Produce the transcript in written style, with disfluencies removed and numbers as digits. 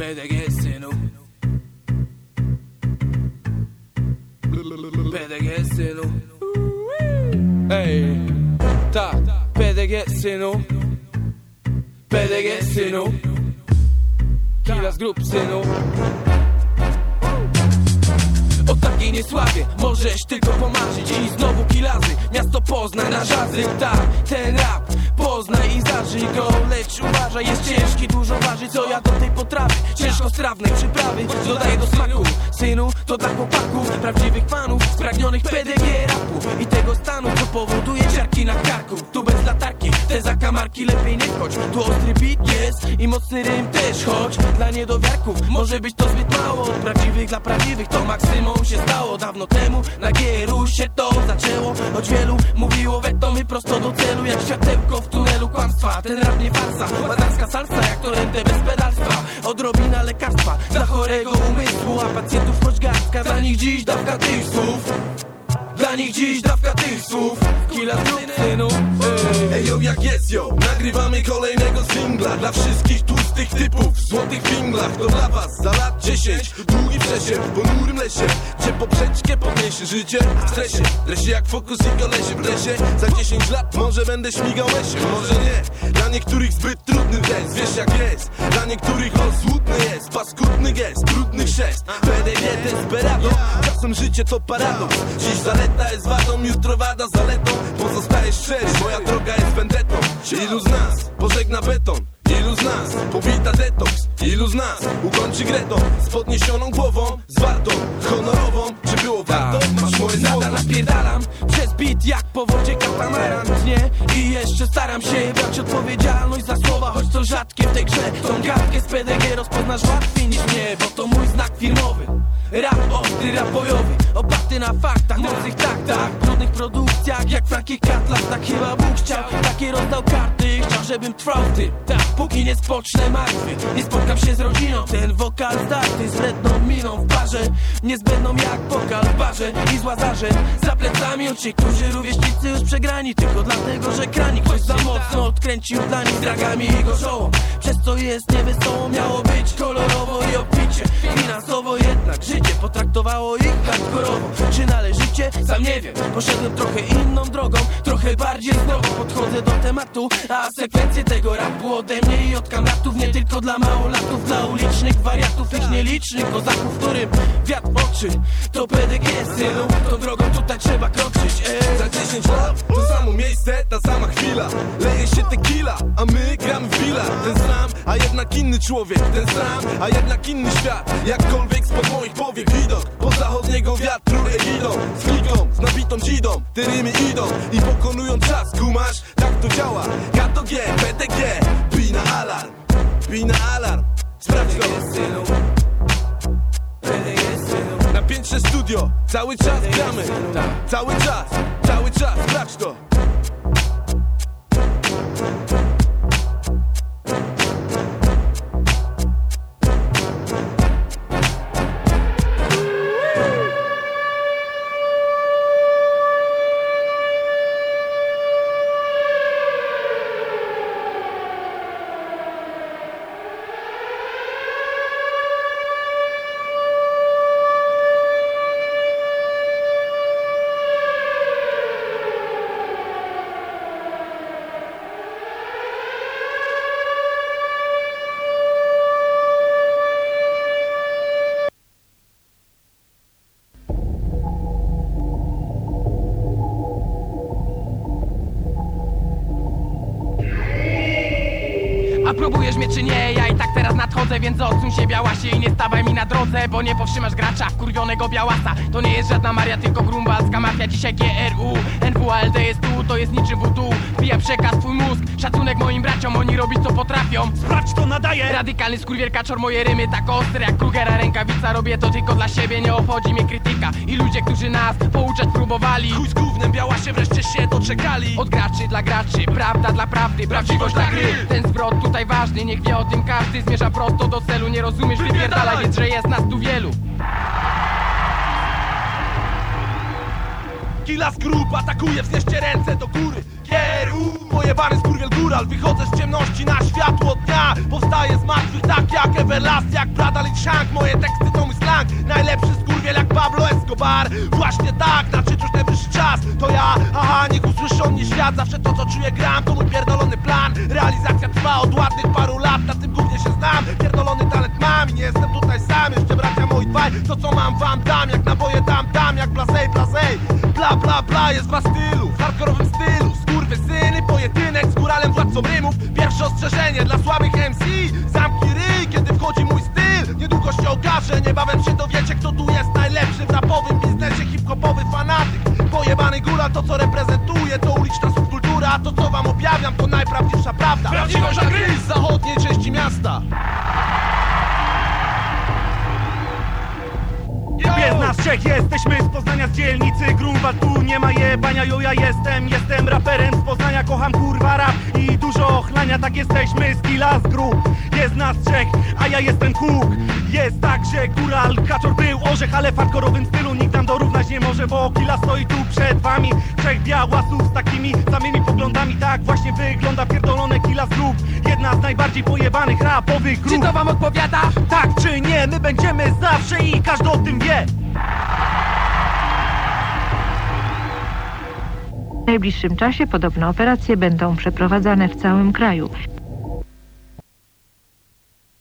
PDG, synu. PDG, synu. Ej, tak, PDG, synu. PDG, synu. Killa z grup, synu. O takiej niesławie możesz tylko pomarzyć. I znowu kilazy, miasto Poznań na żazy. Tak, ten rap poznaj i zażyj go. Lecz uważaj, jest ciężki, dużo waży. Co ja do tej potrawy, ciężkostrawnej przyprawy dodaję do smaku, synu, to dla chłopaków, prawdziwych fanów, spragnionych PDG rapu i tego stanu, co powoduje ciarki na karku. Tu bez latarki, te zakamarki lepiej nie wchodź. Tu ostry beat jest i mocny rym też, choć dla niedowiarków może być to zbyt mało. Od prawdziwych dla prawdziwych to maksymum się stało dawno temu. Na GRU się to zaczęło, choć wielu mówiło weto, my prosto do celu jak światełko w tunelu kłamstwa. Ten rap nie farsa, madarska salsa jak to rentę bez pedalstwa. Odrobina lekarstwa dla chorego umysłu, a pacjentów choć garstka. Dla nich dziś dawka tych słów, dla nich dziś dawka tych słów. Killa z grup, synu. Ej, yo, jak jest, yo, nagrywamy kolejnego singla dla wszystkich tłustych typów w złotych finglach. To dla was za lat 10, długi przesiew w ponurym lesie, gdzie poprzeczkę podniesie życie w stresie. Dresie jak fokus i kolesie w lesie. Za 10 lat może będę śmigał lesie, może nie. Dla niektórych zbyt trudny test, wiesz jak jest. Dla niektórych złudny jest, paskudny gest, brudny chrzest. PDG desperado, czasem życie to paradoks. Dziś zaleta jest wadą, jutro wada zaletą. Pozostaje szczery, moja droga jest vendetą. Ilu z nas pożegna beton? Ilu z nas powita detoks? Ilu z nas ukończy gretą z podniesioną głową, zwartą, honorową? Czy było warto? Masz moje słowo. Nadal napierdalam przez beat jak po wodzie katamaran. Nie, i jeszcze staram się brać odpowiedzialność za słowa, choć to rzadkie w tej grze. Tą gadkę z PDG rozpoznasz łatwiej niż mnie, bo to mój znak firmowy. Rap ostry, rap bojowy, oparty na faktach, mocnych taktach, brudnych produkcjach, jak Frankie Katlas. Tak chyba Bóg chciał, takie rozdał karty. Chciał, żebym trwał w tym, tak, póki nie spocznę martwy. Nie spotkam się z rodziną, ten wokal zdarty z wredną miną w parze, niezbędną jak pokal w barze i z łazarzem za plecami. Od ci, którzy rówieśnicy już przegrani, tylko dlatego, że kranik ktoś za mocno odkręcił dla nich dragami i gorzołą. Przez co jest niewesoło, miało być kolorowo i obficie, finansowo jednak życie potraktowało ich hardkorowo. Czy należycie? Sam nie wiem. Poszedłem trochę inną drogą, trochę bardziej zdrowo podchodzę do tematu, a sekwencje tego rapu ode mnie i od kamratów, nie tylko dla małolatów, dla ulicznych wariatów, ich nielicznych kozaków, którym wiatr oczy. To PDG, synu, tą drogą tutaj trzeba kroczyć. Za 10 lat to samo miejsce, ta sama chwila. Leje się tequila, a my gramy w bilar. Ten sam, a jednak inny człowiek. Ten sam, a jednak inny świat. Jakkolwiek spod moich powiek widok po zachodniego wiatru egidą. Z kligą, z nabitą dzidą, te rymy idą i pokonują czas, kumasz? Tak to działa, K to G, PDG. Bij na alarm, bij na alarm. Sprawdź to, synu. PDG, synu. na piętrze studio, cały czas gramy. Cały czas, sprawdź to. A próbujesz mnie czy nie? Ja i tak teraz nadchodzę, więc odsuń się białasie i nie stawaj mi na drodze, bo nie powstrzymasz gracza wkurwionego białasa. To nie jest żadna Maria, tylko grumbalska mafia. Dzisiaj GRU, NWALD jest tu, to jest niczym voodoo. Wbija przekaz twój mózg, szacunek moim braciom, oni robić co potrafią. Sprawdź to nadaje! Radykalny skurwielkaczor, moje rymy tak ostre jak Krugera rękawica. Robię to tylko dla siebie, nie obchodzi mnie krytyka. I ludzie, którzy nas pouczać próbowali, Chuj z gównem, białasie wreszcie się doczekali. od graczy dla graczy, prawda dla prawdy, prawdziwość dla gry. Ten zwrot tutaj ważny, niech wie o tym każdy. Zmierza prosto do celu, nie rozumiesz, wypierdalaj, więc że jest nas tu wielu. Killa z grup atakuje, wznieście ręce do góry. GRU, moje zwany skurwiel góral. Wychodzę z ciemności na światło dnia. Powstaję z martwych tak jak Everlast, jak Brada Lee Shank. Moje teksty to mój slang, najlepszy skurwiel jak Pablo Escobar. Właśnie tak, na czymś już najwyższy czas. To ja, aha, niech usłyszy on mnie świat. Zawsze to co czuję gram, to mój pierdolony plan. Realizacja trwa od ładnych paru lat, na tym głównie się znam. Pierdolony talent mam i nie jestem tutaj sam. Jeszcze bracia moi dwaj, to co mam wam dam. Jak naboje dam, jak blasej. Bla bla bla jest w stylu, w hardkorowym stylu. Skurwysyny, pojedynek z góralem władcą rymów. Pierwsze ostrzeżenie dla słabych MC. Zamknij ryj, kiedy wchodzi mój styl. Niedługo się okaże, niebawem się dowiecie, kto tu jest najlepszy w rapowym biznesie. Hip-hopowy fanatyk, pojebany góral. To co reprezentuje to uliczna subkultura, a to co wam objawiam to najprawdziwsza prawda. Prawdziwość na gry! Z zachodniej części miasta. Jest nas trzech, jesteśmy z Poznania, z dzielnicy Grunwald. Tu nie ma jebania, jo ja jestem raperem z Poznania. Kocham kurwa rap i dużo ochlania, tak jesteśmy z Killa z grup. Jest nas trzech, a ja jestem Huk. Jest tak, że góral, kaczor był orzech, ale w hardkorowym stylu nikt nam dorównać nie może, bo Killa stoi tu przed wami. Trzech białasów z takimi samymi poglądami, tak właśnie wygląda pierdolone Killa z grup. Jedna z najbardziej pojebanych rapowych grup. Czy to wam odpowiada? Tak czy nie, my będziemy zawsze i każdy o tym wie. W najbliższym czasie podobne operacje będą przeprowadzane w całym kraju.